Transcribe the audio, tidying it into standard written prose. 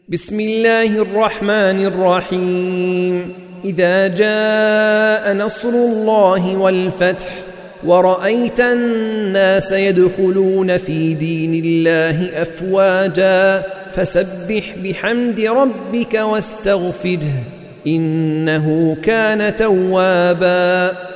بسم الله الرحمن الرحيم. إذا جاء نصر الله والفتح ورأيت الناس يدخلون في دين الله أفواجا فسبح بحمد ربك واستغفره إنه كان توابا.